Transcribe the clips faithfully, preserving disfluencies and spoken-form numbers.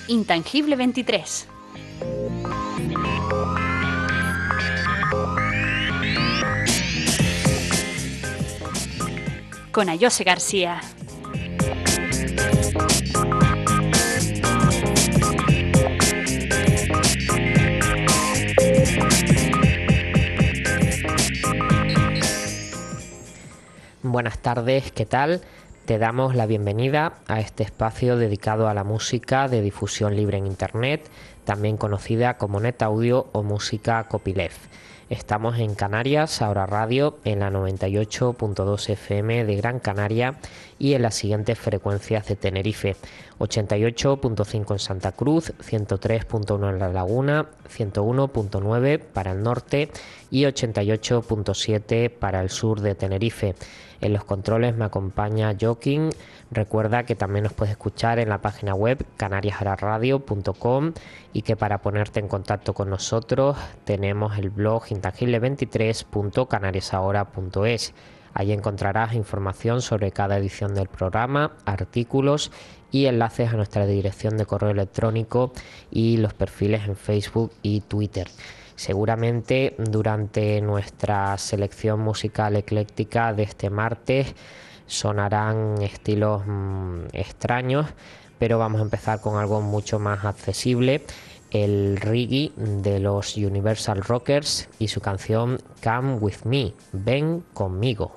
Intangible veintitrés. Con Ayose García. Buenas tardes, ¿qué tal? Te damos la bienvenida a este espacio dedicado a la música de difusión libre en Internet, también conocida como NetAudio o música copyleft. Estamos en Canarias, Ahora Radio, en la noventa y ocho punto dos F M de Gran Canaria y en las siguientes frecuencias de Tenerife: ochenta y ocho punto cinco en Santa Cruz, ciento tres punto uno en La Laguna, ciento uno punto nueve para el norte y ochenta y ocho punto siete para el sur de Tenerife. En los controles me acompaña Joaquín. Recuerda que también nos puedes escuchar en la página web canarias ahora radio punto com y que para ponerte en contacto con nosotros tenemos el blog intangible veintitrés punto canarias ahora punto es. Ahí encontrarás información sobre cada edición del programa, artículos y enlaces a nuestra dirección de correo electrónico y los perfiles en Facebook y Twitter. Seguramente durante nuestra selección musical ecléctica de este martes sonarán estilos mmm, extraños, pero vamos a empezar con algo mucho más accesible: el reggae de los Universal Rockers y su canción Come With Me, ven conmigo.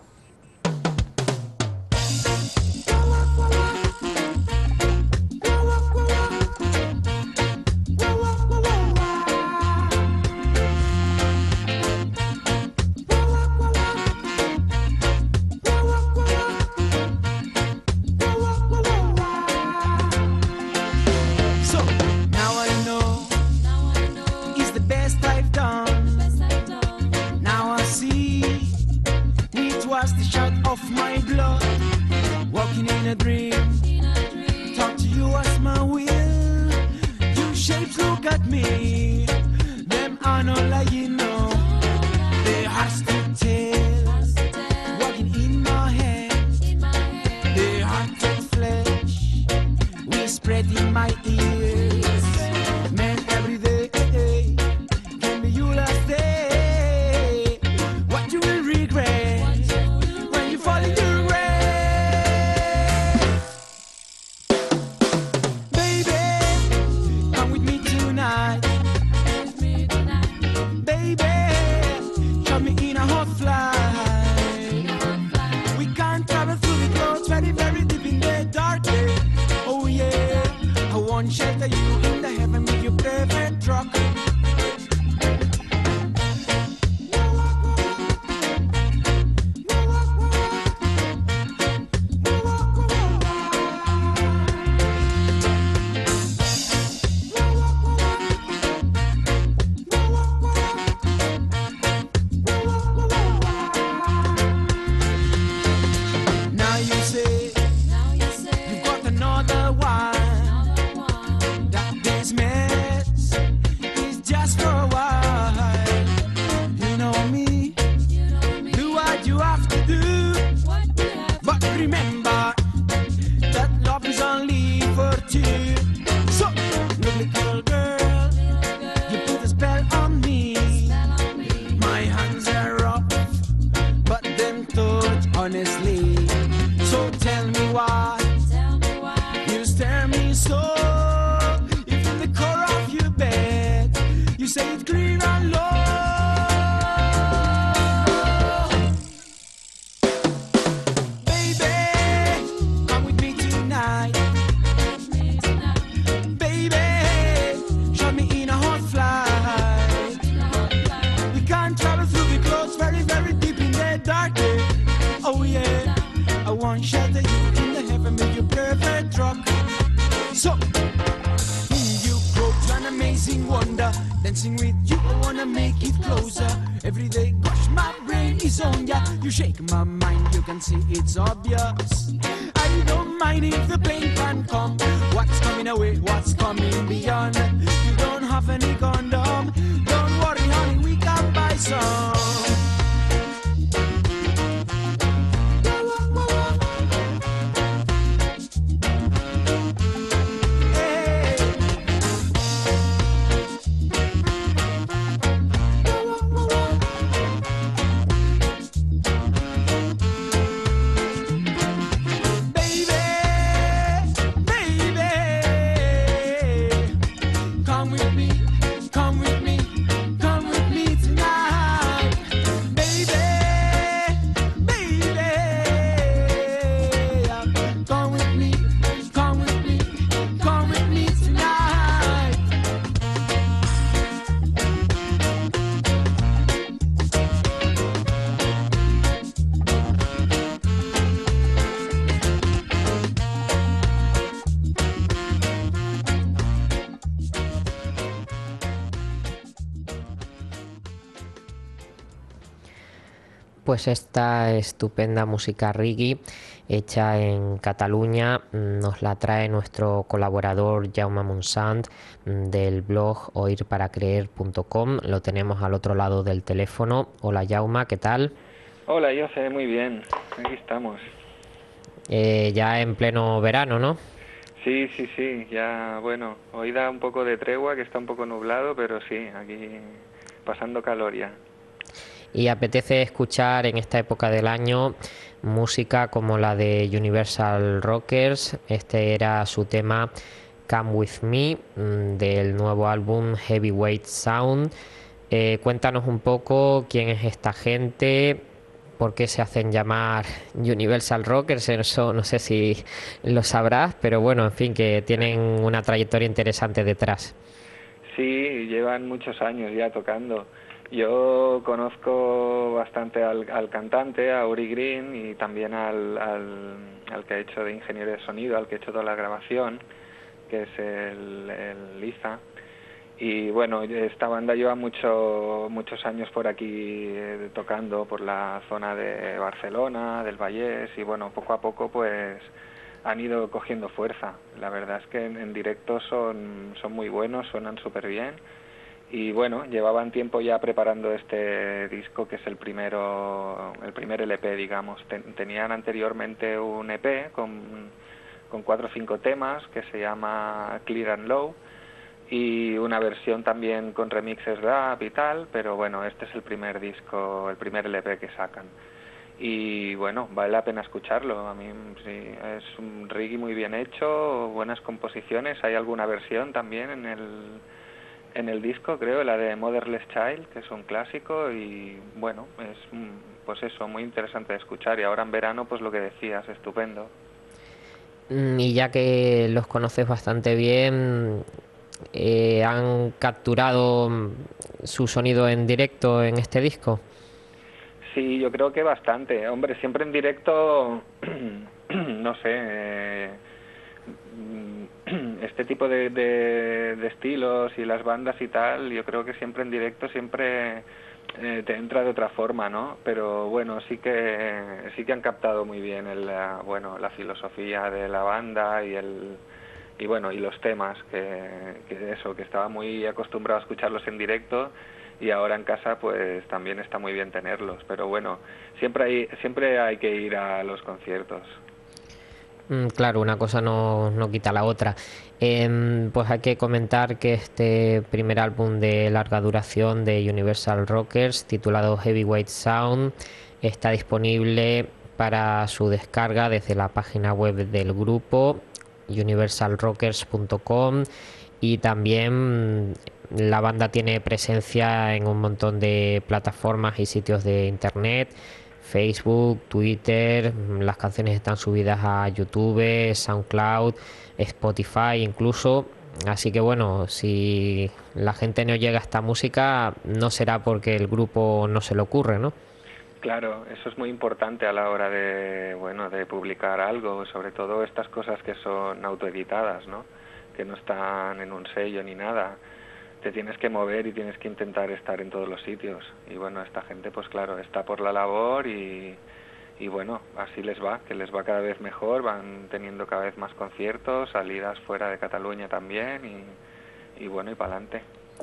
Pues esta estupenda música reggae hecha en Cataluña mm, nos la trae nuestro colaborador Jaume Monsant mm, del blog oír para creer punto com. Lo tenemos al otro lado del teléfono. Hola Jaume, ¿qué tal? Hola, yo sé, muy bien. Aquí estamos. Eh, ya en pleno verano, ¿no? Sí, sí, sí, ya, bueno, hoy da un poco de tregua, que está un poco nublado, pero sí, aquí pasando calor ya. Y apetece escuchar en esta época del año música como la de Universal Rockers. Este era su tema Come With Me mm, del nuevo álbum Heavyweight Sound. Eh, cuéntanos un poco quién es esta gente, por qué se hacen llamar Universal Rockers. Eso no sé si lo sabrás, pero bueno, en fin, que tienen una trayectoria interesante detrás. Sí, llevan muchos años ya tocando. Yo conozco bastante al, al cantante, a Uri Green, y también al, al, al que ha hecho de ingeniero de sonido, al que ha hecho toda la grabación, que es el, el Liza. Y bueno, esta banda lleva mucho, muchos años por aquí eh, tocando por la zona de Barcelona, del Vallés, y bueno, poco a poco pues han ido cogiendo fuerza. La verdad es que en, en directo son, son muy buenos, suenan súper bien. Y bueno, llevaban tiempo ya preparando este disco, que es el primero, el primer L P, digamos. Ten, tenían anteriormente un E P con, con cuatro o cinco temas que se llama Clear and Low, y una versión también con remixes rap y tal, pero bueno, este es el primer disco, el primer L P que sacan. Y bueno, vale la pena escucharlo. A mí sí, es un reggae muy bien hecho, buenas composiciones. Hay alguna versión también en el en el disco, creo, la de Motherless Child, que es un clásico, y bueno, es pues eso, muy interesante de escuchar. Y ahora en verano, pues lo que decías, estupendo. Y ya que los conoces bastante bien, eh, ¿han capturado su sonido en directo en este disco? Sí, yo creo que bastante. Hombre, siempre en directo, no sé, eh, este tipo de, de, de estilos y las bandas y tal, yo creo que siempre en directo siempre eh, te entra de otra forma, ¿no? Pero bueno, sí que sí que han captado muy bien el, la, bueno, la filosofía de la banda y el y bueno, y los temas que, que eso, que estaba muy acostumbrado a escucharlos en directo, y ahora en casa pues también está muy bien tenerlos, pero bueno, siempre hay siempre hay que ir a los conciertos. Mm, claro, una cosa no, no quita la otra. Em, pues hay que comentar que este primer álbum de larga duración de Universal Rockers, titulado Heavyweight Sound, está disponible para su descarga desde la página web del grupo universal rockers punto com, y también mm, la banda tiene presencia en un montón de plataformas y sitios de internet: Facebook, Twitter. Las canciones están subidas a YouTube, SoundCloud, Spotify incluso. Así que bueno, si la gente no llega a esta música, no será porque el grupo no se le ocurre, ¿no? Claro, eso es muy importante a la hora de, bueno, de publicar algo, sobre todo estas cosas que son autoeditadas, ¿no? Que no están en un sello ni nada. Te tienes que mover y tienes que intentar estar en todos los sitios. Y bueno, esta gente, pues claro, está por la labor, y, y bueno, así les va, que les va cada vez mejor, van teniendo cada vez más conciertos, salidas fuera de Cataluña también, y, y bueno, y para adelante.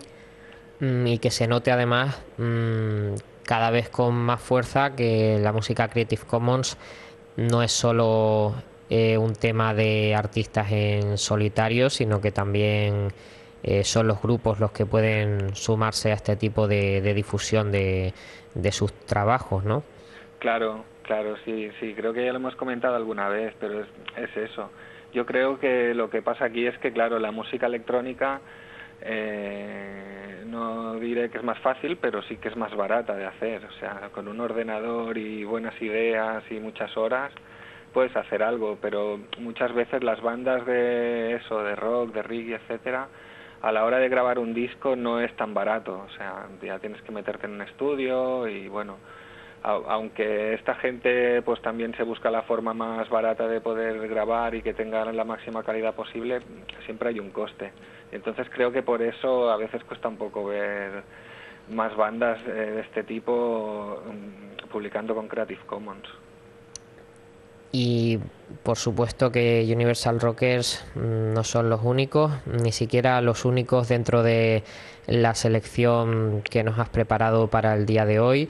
Mm, y que se note además mm, cada vez con más fuerza que la música Creative Commons no es solo eh, un tema de artistas en solitario, sino que también eh, son los grupos los que pueden sumarse a este tipo de, de difusión de, de sus trabajos, ¿no? Claro, claro, sí, sí, creo que ya lo hemos comentado alguna vez, pero es, es eso. Yo creo que lo que pasa aquí es que, claro, la música electrónica, eh, no diré que es más fácil, pero sí que es más barata de hacer. O sea, con un ordenador y buenas ideas y muchas horas puedes hacer algo, pero muchas veces las bandas de eso, de rock, de reggae, etcétera, a la hora de grabar un disco no es tan barato. O sea, ya tienes que meterte en un estudio y bueno, aunque esta gente pues también se busca la forma más barata de poder grabar y que tenga la máxima calidad posible, siempre hay un coste. Entonces creo que por eso a veces cuesta un poco ver más bandas de este tipo publicando con Creative Commons. Y por supuesto que Universal Rockers no son los únicos, ni siquiera los únicos dentro de la selección que nos has preparado para el día de hoy,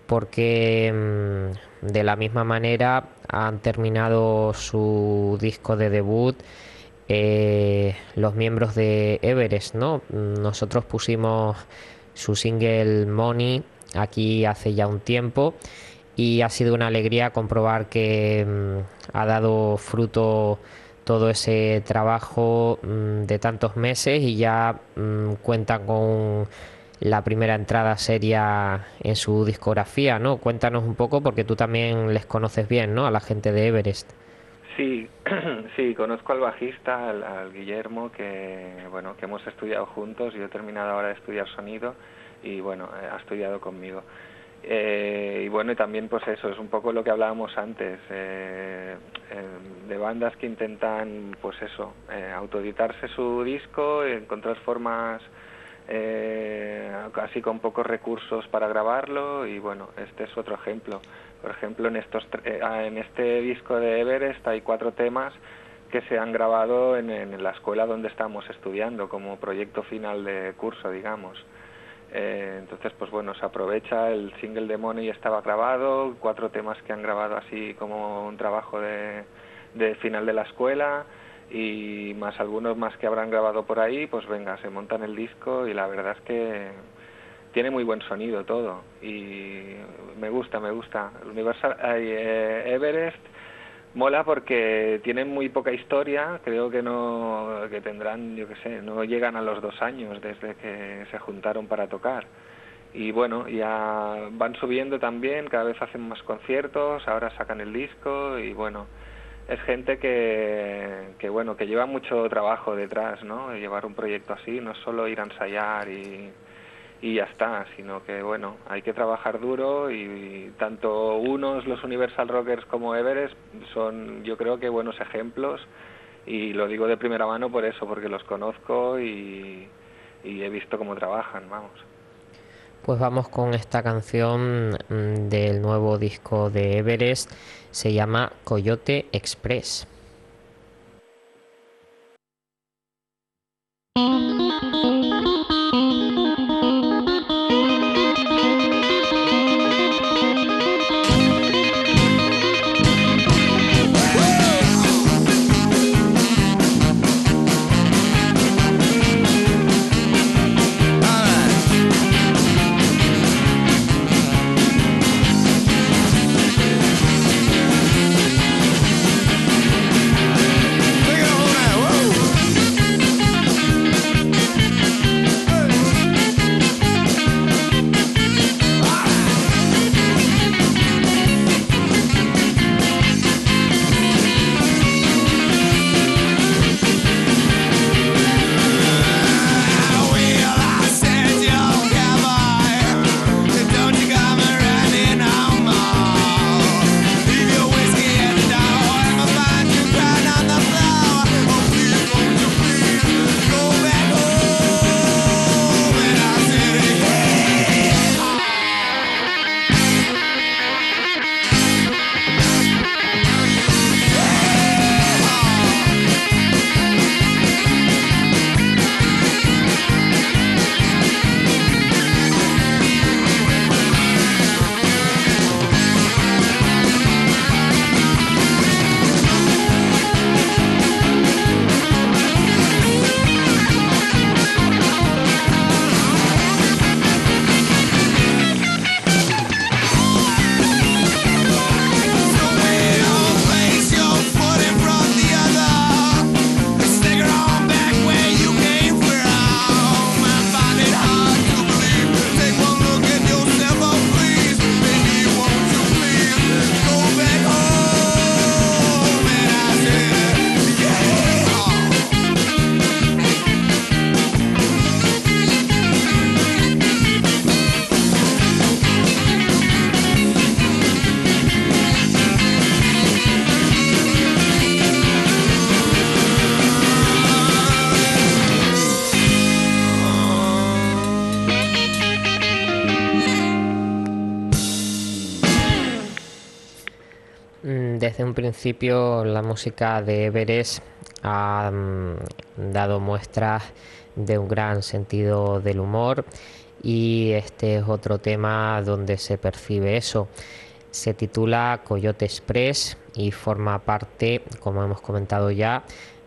porque de la misma manera han terminado su disco de debut eh, los miembros de Everest, ¿no? Nosotros pusimos su single Money aquí hace ya un tiempo y ha sido una alegría comprobar que mmm, ha dado fruto todo ese trabajo mmm, de tantos meses y ya mmm, cuentan con la primera entrada seria en su discografía, ¿no? Cuéntanos un poco porque tú también les conoces bien, ¿no? A la gente de Everest. Sí, sí, conozco al bajista, al, al Guillermo, que bueno, que hemos estudiado juntos. Yo he terminado ahora de estudiar sonido y bueno, ha estudiado conmigo. Eh, y bueno, y también pues eso, es un poco lo que hablábamos antes, eh, eh, de bandas que intentan pues eso, eh, autoeditarse su disco, encontrar formas eh, casi con pocos recursos para grabarlo, y bueno, este es otro ejemplo. Por ejemplo, en estos eh, en este disco de Everest hay cuatro temas que se han grabado en, en la escuela donde estamos estudiando, como proyecto final de curso, digamos. Eh, entonces, pues bueno, se aprovecha, el single de Money estaba grabado, cuatro temas que han grabado así como un trabajo de, de final de la escuela, y más algunos más que habrán grabado por ahí, pues venga, se montan el disco y la verdad es que tiene muy buen sonido todo y me gusta, me gusta. Universal eh, Everest mola porque tienen muy poca historia, creo que no, que tendrán, yo qué sé, no llegan a los dos años desde que se juntaron para tocar. Y bueno, ya van subiendo también, cada vez hacen más conciertos, ahora sacan el disco y bueno, es gente que, que bueno, que lleva mucho trabajo detrás, ¿no? Llevar un proyecto así, no es solo ir a ensayar y... y ya está, sino que bueno, hay que trabajar duro y, y tanto unos, los Universal Rockers, como Everest son, yo creo que buenos ejemplos, y lo digo de primera mano por eso, porque los conozco y, y he visto cómo trabajan, vamos. Pues vamos con esta canción del nuevo disco de Everest, se llama Coyote Express. All right. Mm, Desde un principio la música de Everest ha mm, dado muestras de un gran sentido del humor y este es otro tema donde se percibe eso. Se titula Coyote Express y forma parte, como hemos comentado ya,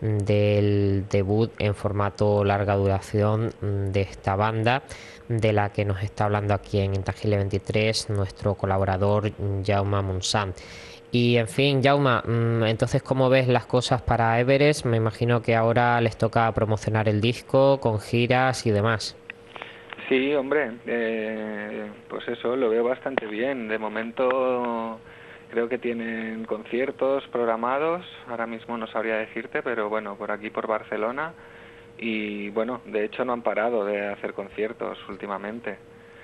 del debut en formato larga duración de esta banda, de la que nos está hablando aquí en Intangible veintitrés nuestro colaborador Jaume Monsan. Y en fin, Jauma, entonces, ¿cómo ves las cosas para Everest? Me imagino que ahora les toca promocionar el disco con giras y demás. Sí, hombre, eh, pues eso, lo veo bastante bien. De momento creo que tienen conciertos programados, ahora mismo no sabría decirte, pero bueno, por aquí, por Barcelona. Y bueno, de hecho no han parado de hacer conciertos últimamente.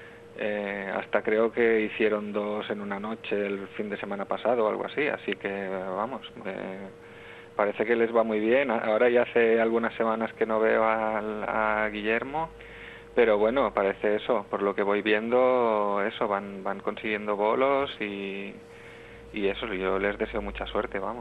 Eh, hasta creo que hicieron dos en una noche el fin de semana pasado o algo así, así que vamos, eh, parece que les va muy bien. Ahora ya hace algunas semanas que no veo al, a Guillermo, pero bueno, parece eso, por lo que voy viendo, eso, van, van consiguiendo bolos y, y eso, yo les deseo mucha suerte, vamos.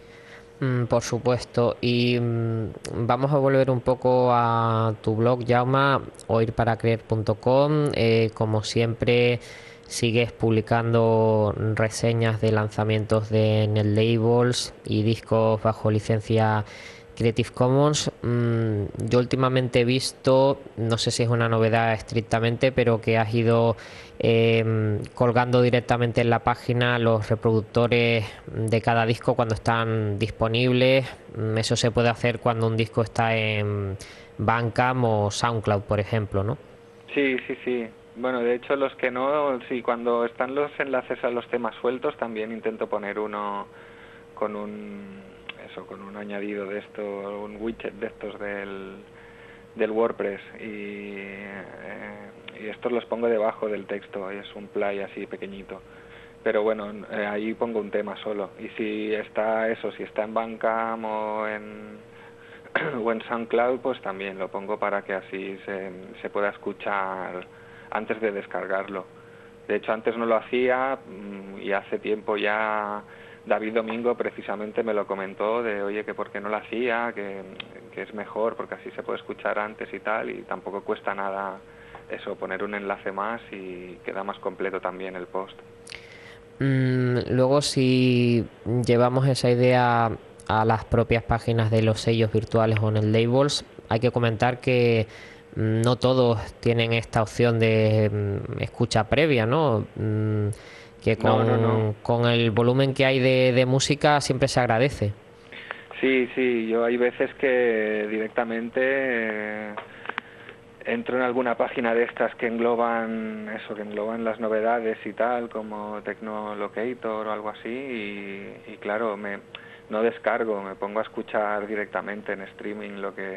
Mm, por supuesto. Y mm, vamos a volver un poco a tu blog, Jauma, oírparacreer punto com. Eh, como siempre, sigues publicando reseñas de lanzamientos de netlabels y discos bajo licencia Creative Commons. Mm, yo últimamente he visto, no sé si es una novedad estrictamente, pero que has ido eh, colgando directamente en la página los reproductores de cada disco cuando están disponibles. Mm, Eso se puede hacer cuando un disco está en Bandcamp o SoundCloud, por ejemplo, ¿no? Sí, sí, sí. Bueno, de hecho los que no, sí, cuando están los enlaces a los temas sueltos también intento poner uno con un, eso, con un añadido de esto, un widget de estos del, del WordPress y, eh, y estos los pongo debajo del texto y es un play así pequeñito. Pero bueno, eh, ahí pongo un tema solo. Y si está eso, si está en Bandcamp o en o en SoundCloud, pues también lo pongo para que así se, se pueda escuchar antes de descargarlo. De hecho, antes no lo hacía y hace tiempo ya David Domingo precisamente me lo comentó de, oye, que por qué no lo hacía, que, que es mejor porque así se puede escuchar antes y tal, y tampoco cuesta nada eso, poner un enlace más y queda más completo también el post. Mm, luego, si llevamos esa idea a las propias páginas de los sellos virtuales o en el labels, hay que comentar que mm, no todos tienen esta opción de mm, escucha previa, ¿no? Mm, que No, no, no. con, con el volumen que hay de, de música siempre se agradece. Sí, sí, yo hay veces que directamente eh, entro en alguna página de estas que engloban eso, que engloban las novedades y tal, como Tecnolocator o algo así, y, y claro, me no descargo, me pongo a escuchar directamente en streaming lo que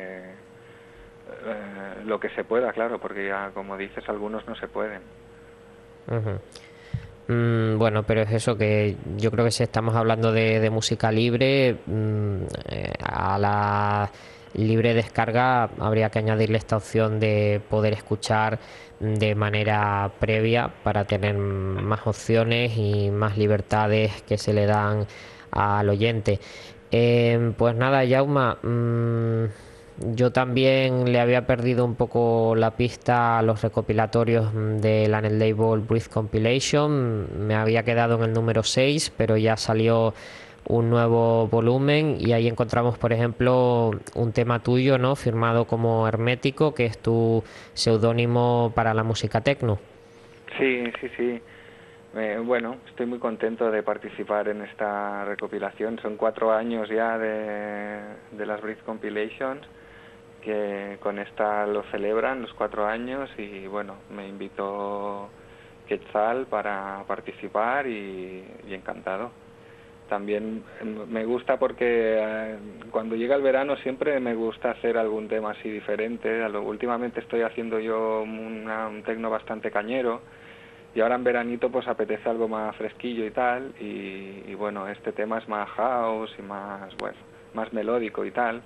eh, lo que se pueda, claro, porque ya como dices algunos no se pueden. Ujú. Mm, bueno, pero es eso que yo creo que si estamos hablando de, de música libre, mm, eh, a la libre descarga habría que añadirle esta opción de poder escuchar de manera previa para tener más opciones y más libertades que se le dan al oyente. Eh, pues nada, Jauma, mm, yo también le había perdido un poco la pista a los recopilatorios de la Netlabel Breathe Compilation. Me había quedado en el número seis, pero ya salió un nuevo volumen y ahí encontramos, por ejemplo, un tema tuyo, ¿no? Firmado como Hermético, que es tu seudónimo para la música techno. Sí, sí, sí. Eh, bueno, estoy muy contento de participar en esta recopilación. Son cuatro años ya de, de las Breathe Compilations, que con esta lo celebran los cuatro años y bueno, me invitó Quetzal para participar y, y encantado. También me gusta porque eh, cuando llega el verano siempre me gusta hacer algún tema así diferente. Últimamente estoy haciendo yo una, un tecno bastante cañero y ahora en veranito pues apetece algo más fresquillo y tal y, y bueno, este tema es más house y más, bueno, más melódico y tal.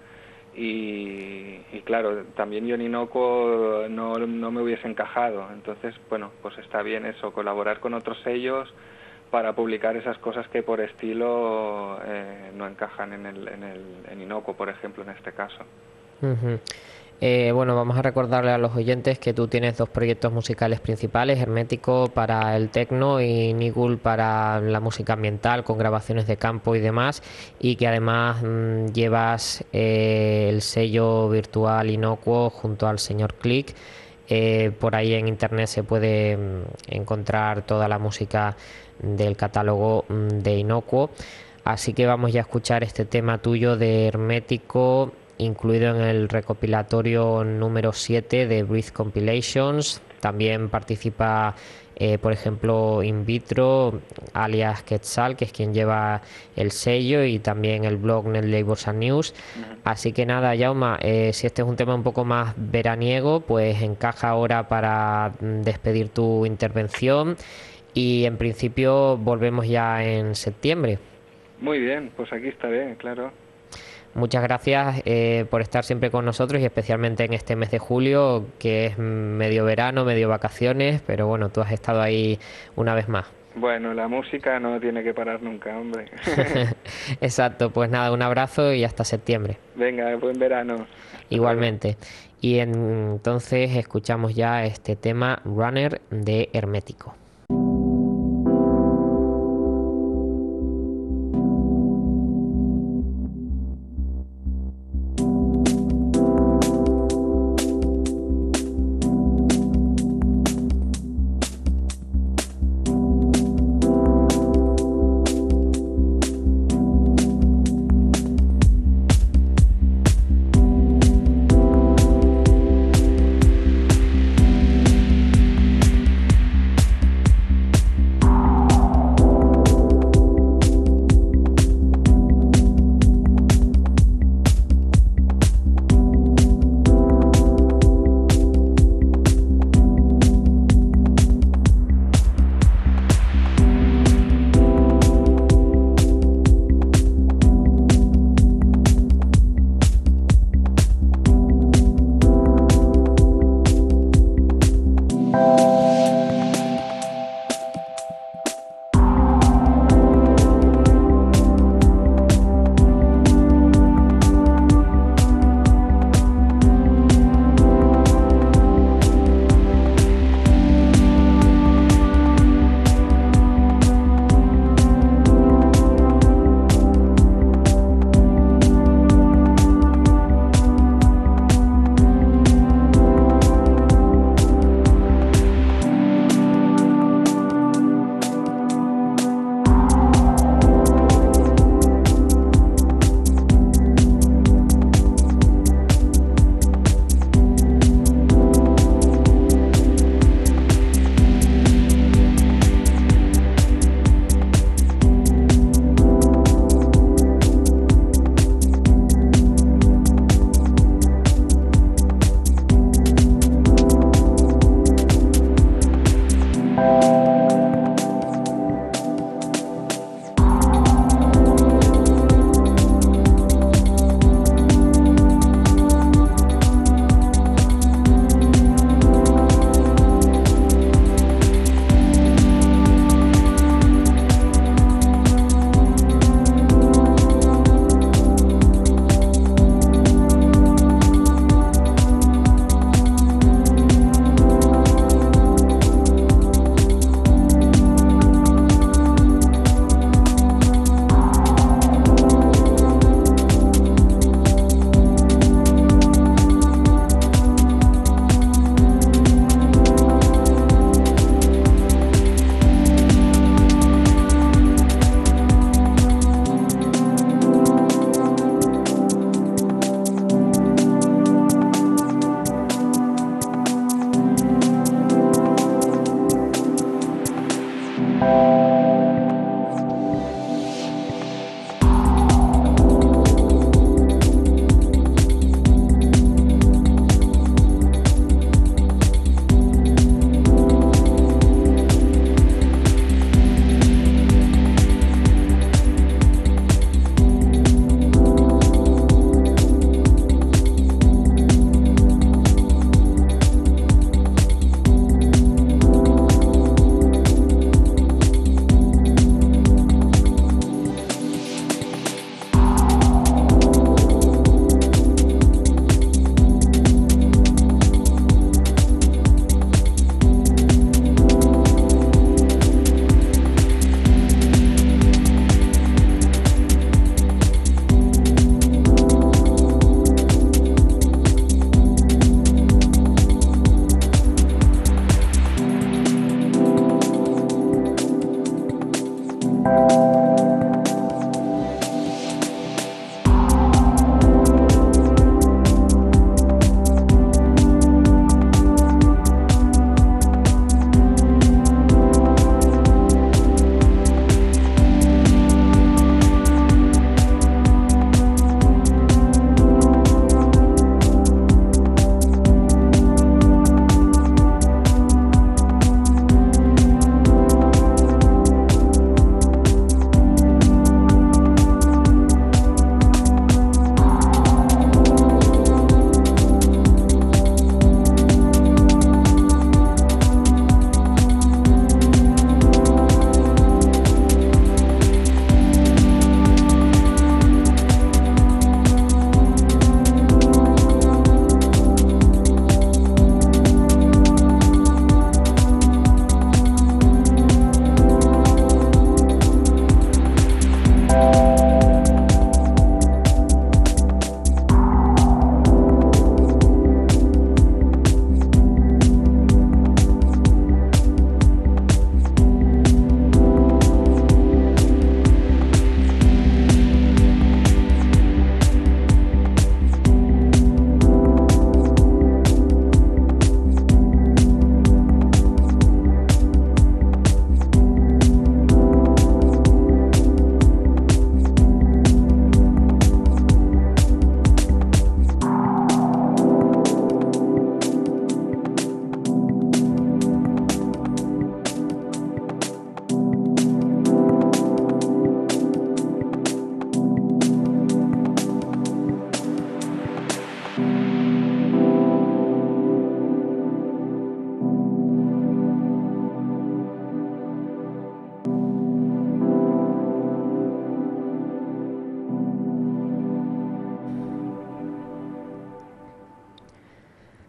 Y, y claro, también Yoninoko no, no me hubiese encajado, entonces bueno, pues está bien eso, colaborar con otros sellos para publicar esas cosas que por estilo eh, no encajan en el, en el en Inocuo, por ejemplo, en este caso. Uh-huh. Eh, bueno, vamos a recordarle a los oyentes que tú tienes dos proyectos musicales principales, Hermético para el techno y Nigul para la música ambiental con grabaciones de campo y demás, y que además mmm, llevas eh, el sello virtual Inocuo junto al señor Click. Eh, por ahí en internet se puede mmm, encontrar toda la música del catálogo mmm, de Inocuo, así que vamos ya a escuchar este tema tuyo de Hermético, incluido en el recopilatorio número siete de Breathe Compilations. También participa, eh, por ejemplo, In Vitro, alias Quetzal, que es quien lleva el sello, y también el blog Net Labels and News. Uh-huh. Así que nada, Jaume, eh, si este es un tema un poco más veraniego, pues encaja ahora para despedir tu intervención, y en principio volvemos ya en septiembre. Muy bien, pues aquí estaré, claro. Muchas gracias eh, por estar siempre con nosotros, y especialmente en este mes de julio, que es medio verano, medio vacaciones, pero bueno, tú has estado ahí una vez más. Bueno, la música no tiene que parar nunca, hombre. Exacto, pues nada, un abrazo y hasta septiembre. Venga, buen verano. Igualmente. Y en, entonces escuchamos ya este tema Runner de Hermético.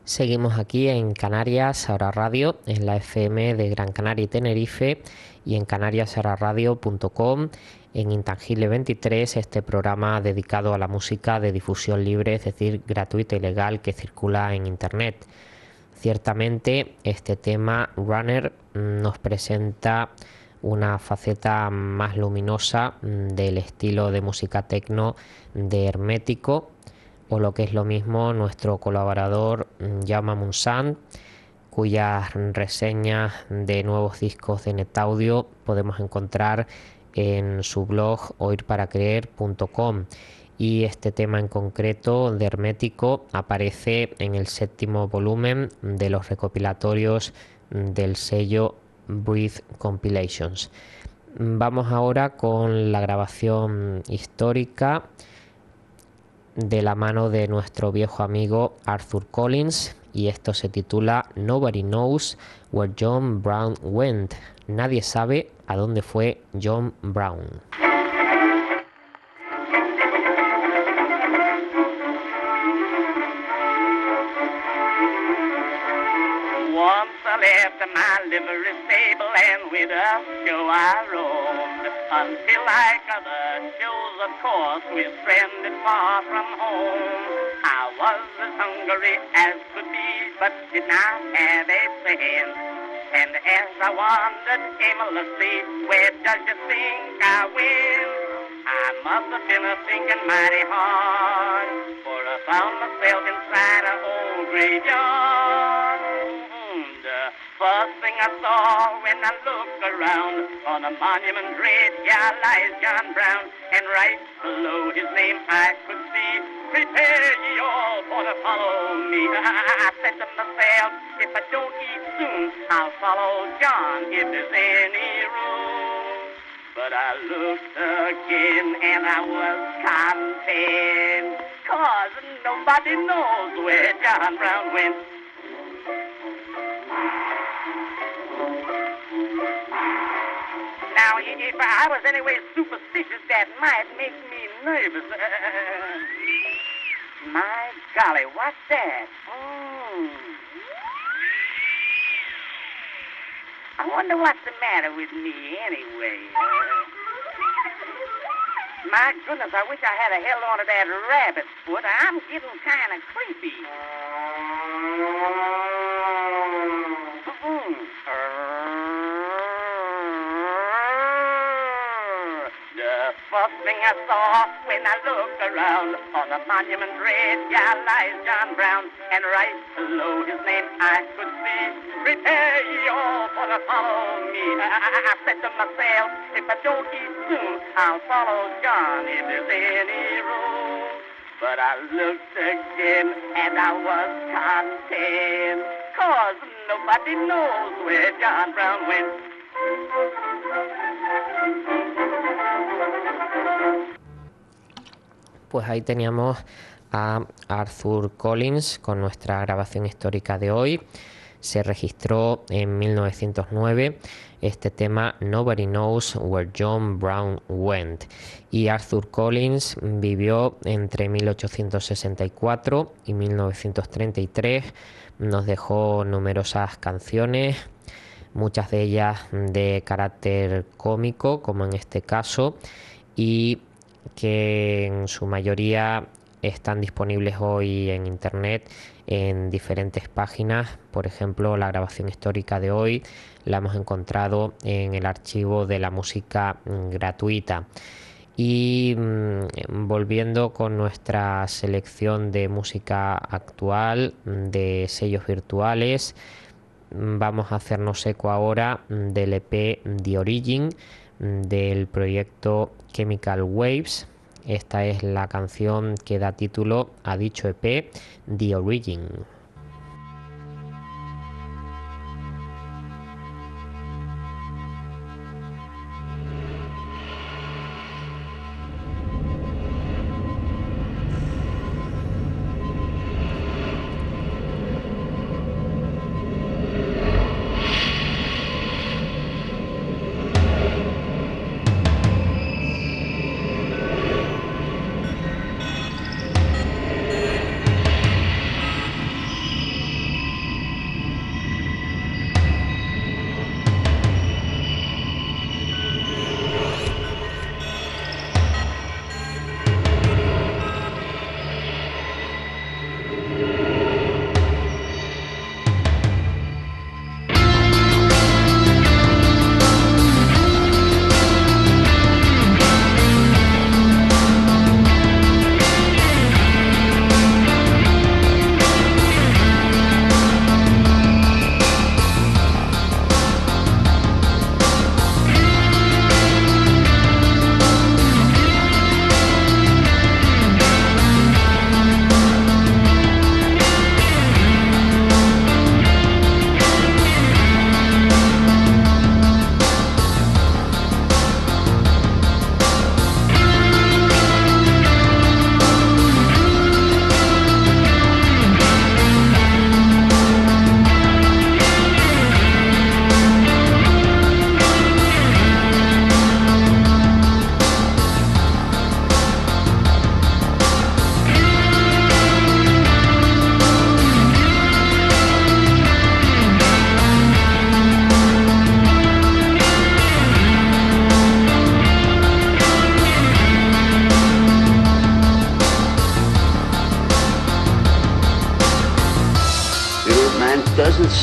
Seguimos aquí en Canarias Ahora Radio, en la F M de Gran Canaria y Tenerife, y en canarias ahora radio punto com, en Intangible veintitrés, este programa dedicado a la música de difusión libre, es decir, gratuita y legal, que circula en Internet. Ciertamente, este tema, Runner, nos presenta una faceta más luminosa del estilo de música techno de Hermético, o lo que es lo mismo, nuestro colaborador Jaume Montsant, cuyas reseñas de nuevos discos de Netaudio podemos encontrar en su blog oír para creer punto com, y este tema en concreto de Hermético aparece en el séptimo volumen de los recopilatorios del sello Breathe Compilations. Vamos ahora con la grabación histórica de la mano de nuestro viejo amigo Arthur Collins, y esto se titula Nobody Knows Where John Brown Went. Nadie sabe a dónde fue John Brown. Once I left my livery stable and with a show I roamed, until like other shows, of course, we stranded far from home. I was as hungry as could be, but did not have a cent. And as I wandered aimlessly, where does you think I went? I must have been a thinking mighty hard, for I found myself inside an old graveyard. First thing I saw when I looked around, on a monument red, yeah, lies John Brown, and right below his name I could see, prepare ye all for to follow me. I said to myself, if I don't eat soon, I'll follow John if there's any room. But I looked again and I was content, cause nobody knows where John Brown went. Now, if I was anyway superstitious, that might make me nervous. My golly, what's that? Mm. I wonder what's the matter with me anyway. My goodness, I wish I had a held on to that rabbit's foot. I'm getting kind of creepy. Mm-hmm. First thing I saw when I looked around, on a monument red, yeah, lies John Brown, and right below his name I could see, prepare ye all for to follow me. I, I, I said to myself, if I don't eat soon, I'll follow John if there's any room. But I looked again and I was content, cause nobody knows where John Brown went. Pues ahí teníamos a Arthur Collins con nuestra grabación histórica de hoy. Se registró en mil novecientos nueve este tema Nobody Knows Where John Brown Went, y Arthur Collins vivió entre mil ochocientos sesenta y cuatro y mil novecientos treinta y tres. Nos dejó numerosas canciones, muchas de ellas de carácter cómico, como en este caso, y que en su mayoría están disponibles hoy en internet en diferentes páginas. Por ejemplo, la grabación histórica de hoy la hemos encontrado en el archivo de la música gratuita. Y mmm, volviendo con nuestra selección de música actual, de sellos virtuales, vamos a hacernos eco ahora del E P The Origin del proyecto Chemical Waves. Esta es la canción que da título a dicho E P, The Origin.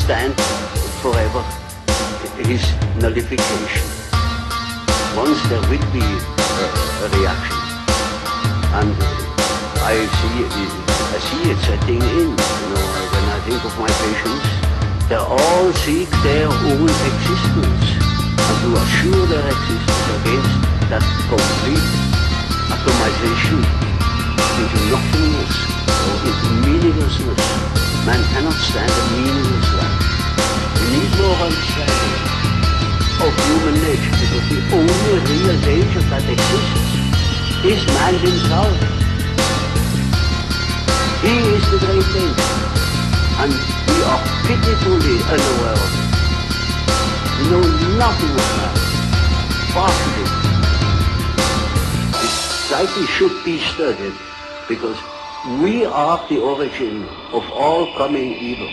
stand forever his nullification. Once there will be a, a reaction, and I see it, I see it setting in. You know, when I think of my patients, they all seek their own existence, and to assure their existence against that complete atomization into nothingness or into meaninglessness. Man cannot stand a meaningless life. We need more understanding of human nature, because the only real nature that exists is man himself. He is the great danger, and we are pitifully unaware of it. We know nothing of man, far too little. The psyche should be studied, because we are the origin of all coming evil.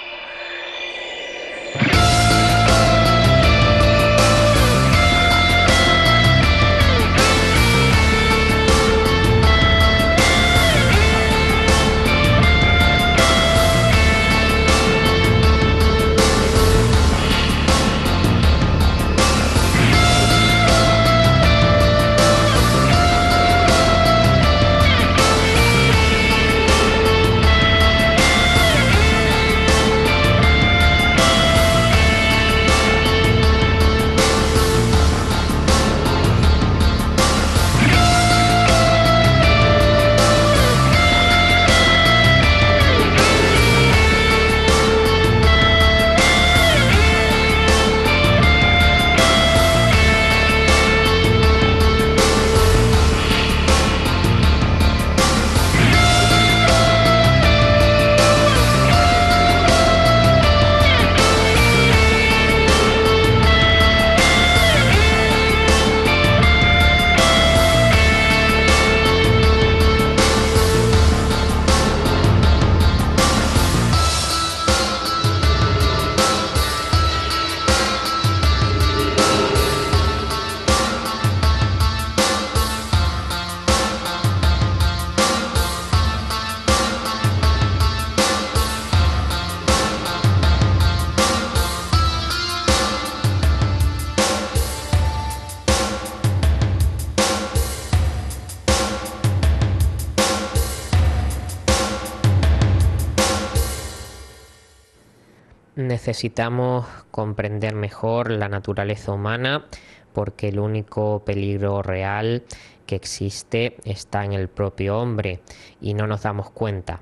Necesitamos comprender mejor la naturaleza humana, porque el único peligro real que existe está en el propio hombre y no nos damos cuenta.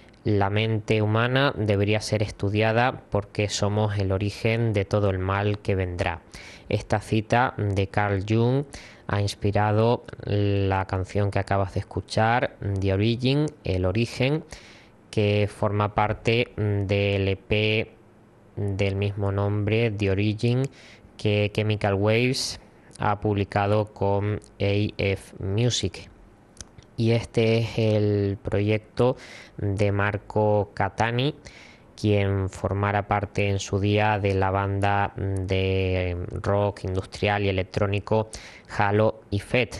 La mente humana debería ser estudiada porque somos el origen de todo el mal que vendrá. Esta cita de Carl Jung ha inspirado la canción que acabas de escuchar, The Origin, El Origen, que forma parte del E P del mismo nombre, The Origin, que Chemical Waves ha publicado con A F Music. Y este es el proyecto de Marco Catani, quien formara parte en su día de la banda de rock industrial y electrónico Halo y Fett.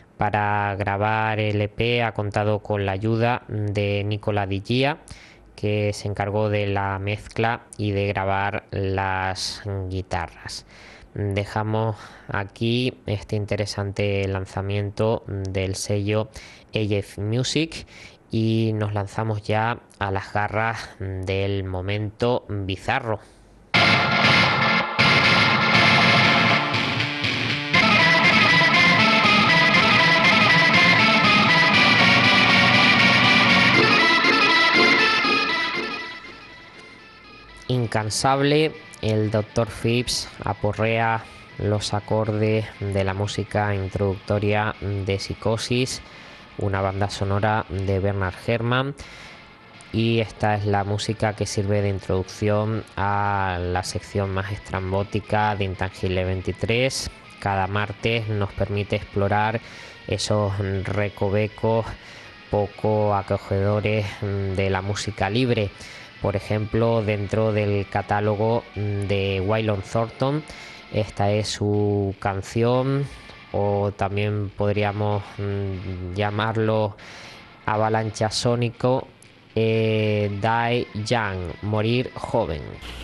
Para grabar el E P ha contado con la ayuda de Nicola Di Gia, que se encargó de la mezcla y de grabar las guitarras. Dejamos aquí este interesante lanzamiento del sello A F Music y nos lanzamos ya a las garras del momento bizarro. Incansable, el doctor Phipps aporrea los acordes de la música introductoria de Psicosis, una banda sonora de Bernard Herrmann, y esta es la música que sirve de introducción a la sección más estrambótica de Intangible veintitrés. Cada martes nos permite explorar esos recovecos poco acogedores de la música libre. Por ejemplo, dentro del catálogo de Waylon Thornton, esta es su canción, o también podríamos llamarlo avalancha sónico, eh, Die Young, morir joven.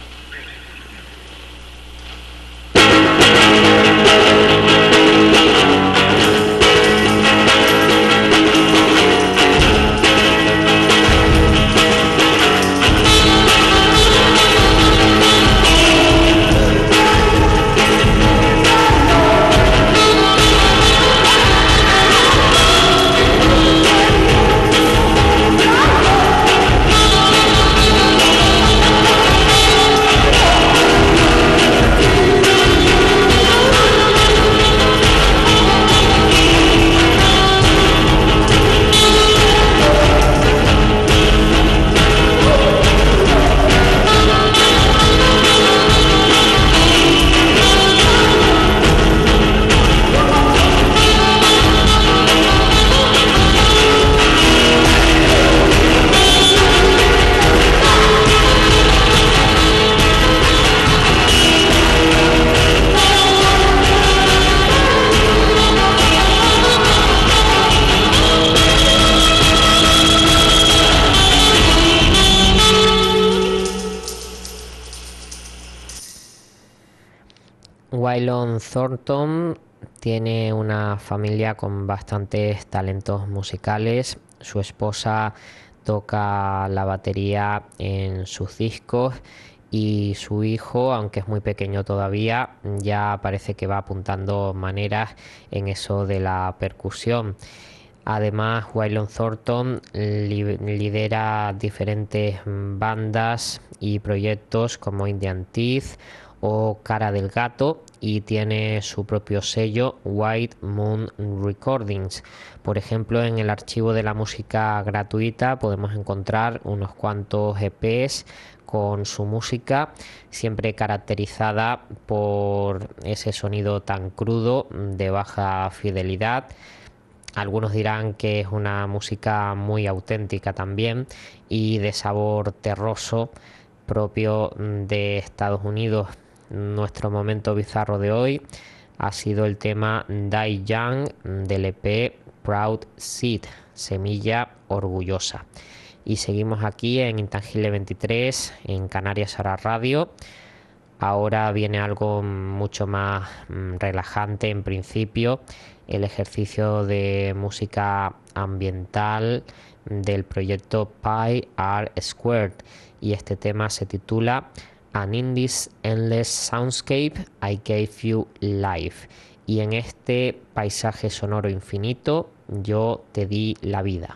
Waylon Thornton tiene una familia con bastantes talentos musicales. Su esposa toca la batería en sus discos y su hijo, aunque es muy pequeño todavía, ya parece que va apuntando maneras en eso de la percusión. Además, Waylon Thornton li- lidera diferentes bandas y proyectos como Indian Teeth o Cara del Gato, y tiene su propio sello White Moon Recordings. Por ejemplo, en el archivo de la música gratuita podemos encontrar unos cuantos E Pes con su música, siempre caracterizada por ese sonido tan crudo, de baja fidelidad. Algunos dirán que es una música muy auténtica también y de sabor terroso, propio de Estados Unidos. Nuestro momento bizarro de hoy ha sido el tema Die Young del E P Proud Seed, Semilla Orgullosa. Y seguimos aquí en Intangible veintitrés, en Canarias Ahora Radio. Ahora viene algo mucho más relajante en principio, el ejercicio de música ambiental del proyecto Pi R Squared, y este tema se titula An in this endless soundscape I gave you life, y en este paisaje sonoro infinito yo te di la vida.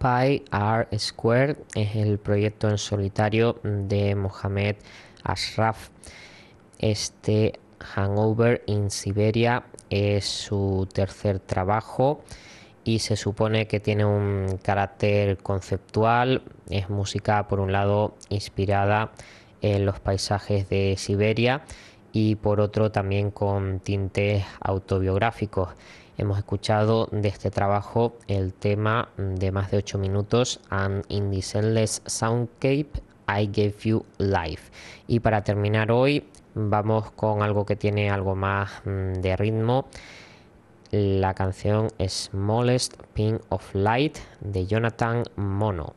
Occupy R Square es el proyecto en solitario de Mohamed Ashraf. Este Hangover in Siberia es su tercer trabajo y se supone que tiene un carácter conceptual. Es música, por un lado, inspirada en los paisajes de Siberia y por otro también con tintes autobiográficos. Hemos escuchado de este trabajo el tema de más de ocho minutos, And in this endless soundscape I gave you life. Y para terminar hoy vamos con algo que tiene algo más de ritmo. La canción Smallest Pin of Light de Jonathan Mono.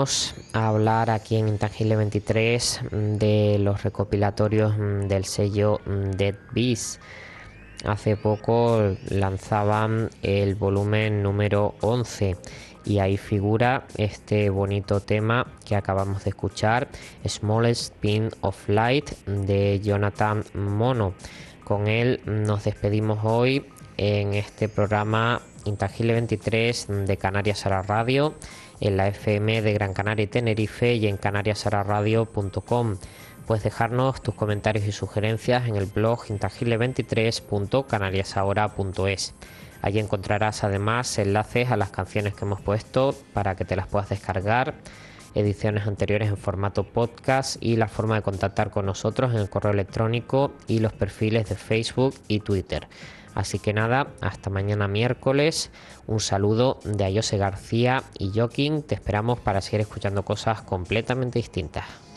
vamos a hablar aquí en Intangible veintitrés de los recopilatorios del sello Dead Bees. Hace poco lanzaban el volumen número once y ahí figura este bonito tema que acabamos de escuchar, Smallest Pin of Light, de Jonathan Mono. Con él nos despedimos hoy en este programa Intangible veintitrés de Canarias a la Radio, en la F M de Gran Canaria y Tenerife y en canarias a la radio punto com. Puedes dejarnos tus comentarios y sugerencias en el blog intangible veintitrés punto canarias ahora punto es. Allí encontrarás además enlaces a las canciones que hemos puesto para que te las puedas descargar, ediciones anteriores en formato podcast y la forma de contactar con nosotros en el correo electrónico y los perfiles de Facebook y Twitter. Así que nada, hasta mañana miércoles. Un saludo de Ayose García y Joaquín. Te esperamos para seguir escuchando cosas completamente distintas.